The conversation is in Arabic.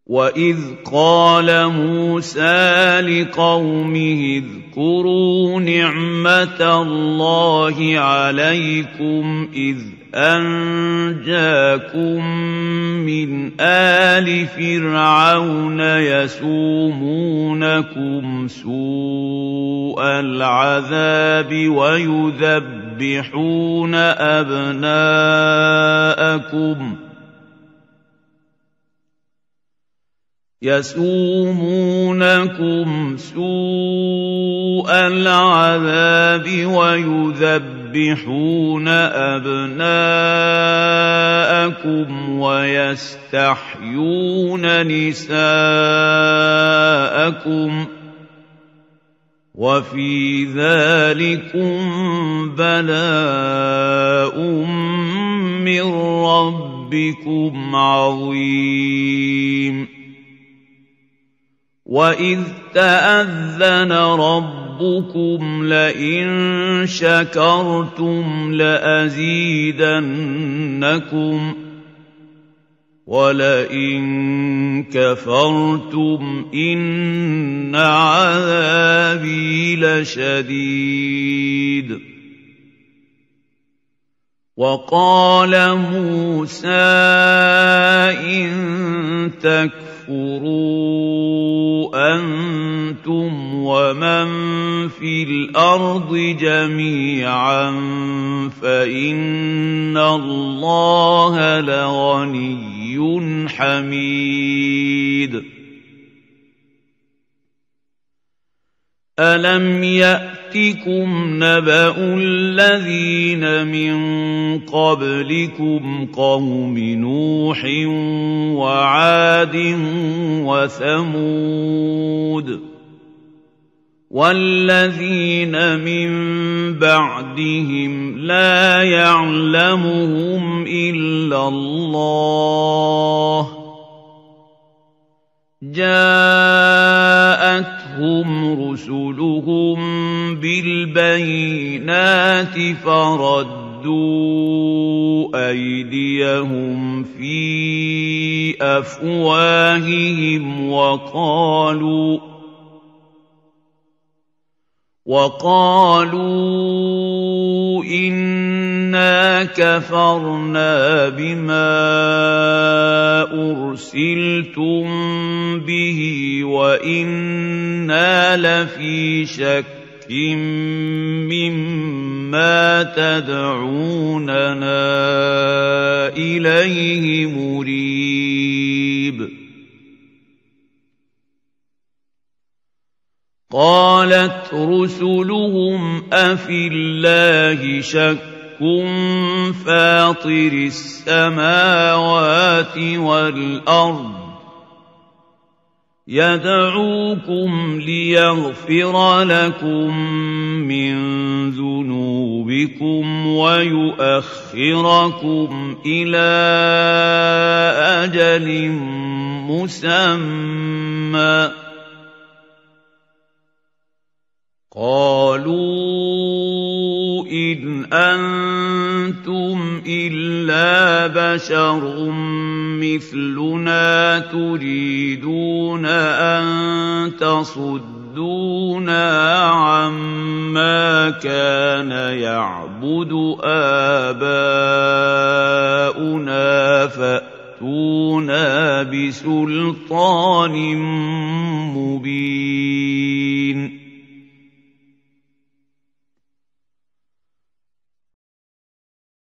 وَإِذْ قَالَ مُوسَىٰ لِقَوْمِهِ اذْكُرُوا نِعْمَةَ اللَّهِ عَلَيْكُمْ إِذْ أَنجَاكُم مِّنْ آلِ فِرْعَوْنَ يَسُومُونَكُمْ سُوءَ الْعَذَابِ وَيُذَبِّحُونَ أَبْنَاءَكُمْ وَيَسْتَحْيُونَ نِسَاءَكُمْ ۚ وَفِي ذَٰلِكُم بَلَاءٌ مِّن رَّبِّكُمْ عَظِيمٌ وَإِذْ تَأَذَّنَ رَبُّكُمْ لَئِن شَكَرْتُمْ لَأَزِيدَنَّكُمْ وَلَئِن كَفَرْتُمْ إِنَّ عَذَابِي لَشَدِيدٌ وَقَالَ مُوسَىٰ إِن تَكْفُرُوا أَنتُمْ وَمَن فِي الْأَرْضِ جَمِيعًا فَإِنَّ اللَّهَ لَغَنِيٌّ حَمِيدٌ أَلَمْ يَأْتِكُمْ نَبَأُ الَّذِينَ مِن قَبْلِكُمْ قَوْمِ نُوحٍ وَعَادٍ وَثَمُودَ وَالَّذِينَ مِن بَعْدِهِمْ لَا يَعْلَمُهُمْ إِلَّا اللَّهُ جَاءَتْهُمْ رُسُلُهُم بِالْبَيِّنَاتِ فَرَدُّوا أَيْدِيَهُمْ فِي أَفْوَاهِهِمْ وَقَالُوا إِنَّا كَفَرْنَا بِمَا أُرْسِلْتُم بِهِ وَإِنَّا لَفِي شَكٍّ مِّمَّا تَدْعُونَنَا إِلَيْهِ مُرِيبٍ قَالَتْ رُسُلُهُمْ أَفِي اللَّهِ شَكٌّ فَاطِرِ السَّمَاوَاتِ وَالْأَرْضِ يَدْعُوكُمْ لِيَغْفِرَ لَكُم مِّن ذُنُوبِكُمْ وَيُؤَخِّرَكُمْ إِلَىٰ أَجَلٍ مُّسَمًّى قَالُوا إِنْ أَنتُمْ إِلَّا بَشَرٌ مِّثْلُنَا تُرِيدُونَ أَن تَصُدُّونَا عَمَّا كَانَ يَعْبُدُ آبَاؤُنَا فَأْتُونَا بِسُلْطَانٍ مُّبِينٍ